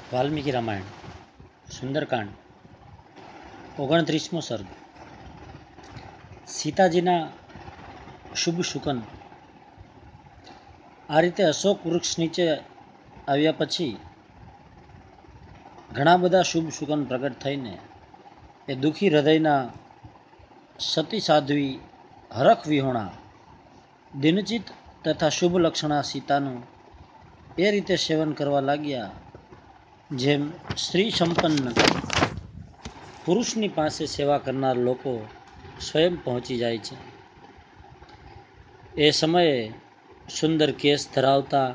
વાલ્મીકી રામાયણ સુંદરકાંડ 29મો સર્ગ. સીતાજીના શુભ શુકન. આ રીતે અશોક વૃક્ષ નીચે આવ્યા પછી ઘણા બધા શુભ શુકન પ્રગટ થઈને એ દુઃખી હૃદયના સતી સાધ્વી હરખ વિહોણા દિનચિત તથા શુભ લક્ષણા સીતાનું એ રીતે સેવન કરવા લાગ્યા જેમ સ્ત્રી સંપન્ન પુરુષની પાસે સેવા કરનાર લોકો સ્વયં પહોંચી જાય છે. એ સમયે સુંદર કેસ ધરાવતા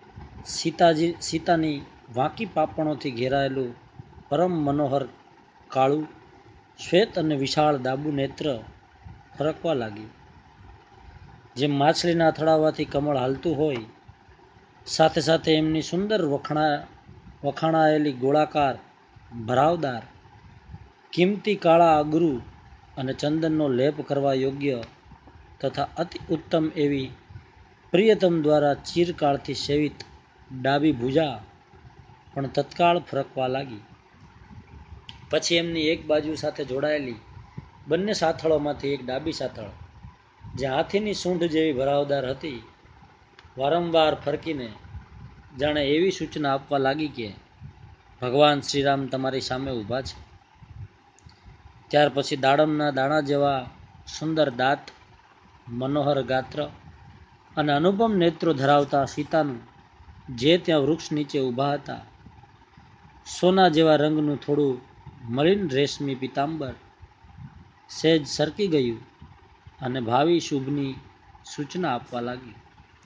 સીતાની વાંકી પાપણોથી ઘેરાયેલું પરમ મનોહર કાળું શ્વેત અને વિશાળ ડાબુ નેત્ર ફરકવા લાગ્યું. જેમ માછલીના અથડાવાથી કમળ હાલતું હોય, સાથે સાથે એમની સુંદર વખાણાયેલી ગોળાકાર ભરાવદાર કિંમતી કાળા અગરુ અને ચંદનનો લેપ કરવા યોગ્ય તથા અતિ ઉત્તમ એવી પ્રિયતમ દ્વારા ચિરકાળથી સેવિત ડાબી ભુજા પણ તત્કાળ ફરકવા લાગી. પછી એમની એક બાજુ સાથે જોડાયેલી બંને સાથળોમાંથી એક ડાબી સાથળ, જે હાથીની સૂંઢ જેવી ભરાવદાર હતી, વારંવાર ફરકીને જાણે એવી સૂચના આપવા લાગી કે ભગવાન શ્રીરામ તમારી સામે ઊભા છે. ત્યાર પછી દાડમના દાણા જેવા સુંદર દાંત, મનોહર ગાત્ર અને અનુપમ નેત્રો ધરાવતા સીતાનું જે ત્યાં વૃક્ષ નીચે ઊભા હતા, સોના જેવા રંગનું થોડું મલિન રેશમી પિતાંબર સહેજ સરકી ગયું અને ભાવિ શુભની સૂચના આપવા લાગ્યું.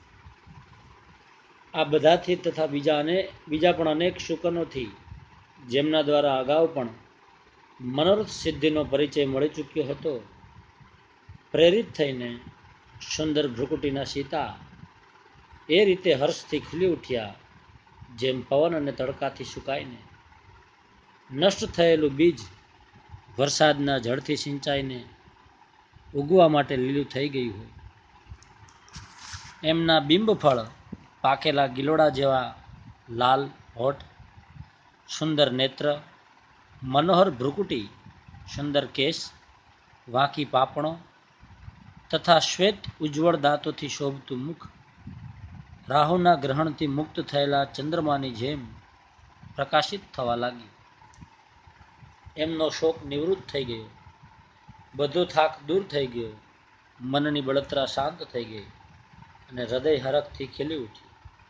આ બધાથી તથા બીજા પણ અનેક શુકનોથી, જેમના દ્વારા અગાઉ પણ મનોરથ સિદ્ધિનો પરિચય મળી ચૂક્યો હતો, પ્રેરિત થઈને સુંદર ભ્રુકુટીના સીતા એ રીતે હર્ષથી ખીલી ઉઠ્યા જેમ પવન અને તડકાથી સુકાઈને નષ્ટ થયેલું બીજ વરસાદના જળથી સિંચાઈને ઉગવા માટે લીલું થઈ ગયું હોય. એમના બિંબફળ પાકેલા ગિલોડા જેવા લાલ હોઠ, સુંદર નેત્ર, મનોહર ભ્રુકુટી, સુંદર કેસ, વાંકી પાપણો તથા શ્વેત ઉજ્જવળ દાંતોથી શોભતું મુખ રાહુના ગ્રહણથી મુક્ત થયેલા ચંદ્રમાની જેમ પ્રકાશિત થવા લાગ્યું. એમનો શોક નિવૃત્ત થઈ ગયો, બધો થાક દૂર થઈ ગયો, મનની બળતરા શાંત થઈ ગઈ અને હૃદય હરખથી ખીલી ઉઠ્યું.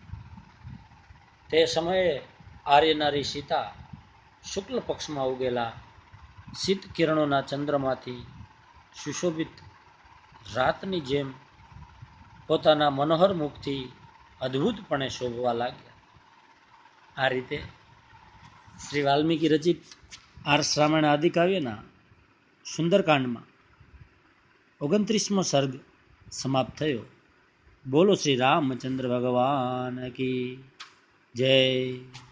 તે સમયે આર્યનારી સીતા શુક્લ પક્ષમાં ઉગેલા શીત કિરણોના ચંદ્રમાંથી સુશોભિત રાતની જેમ પોતાના મનોહર મુખથી અદ્ભુતપણે શોભવા લાગ્યા. આ રીતે શ્રી વાલ્મીકી રચિત આર્ષ રામાયણ આદિકાવ્યના સુંદરકાંડમાં 29મો સર્ગ સમાપ્ત થયો. બોલો શ્રી રામચંદ્ર ભગવાન કી જય.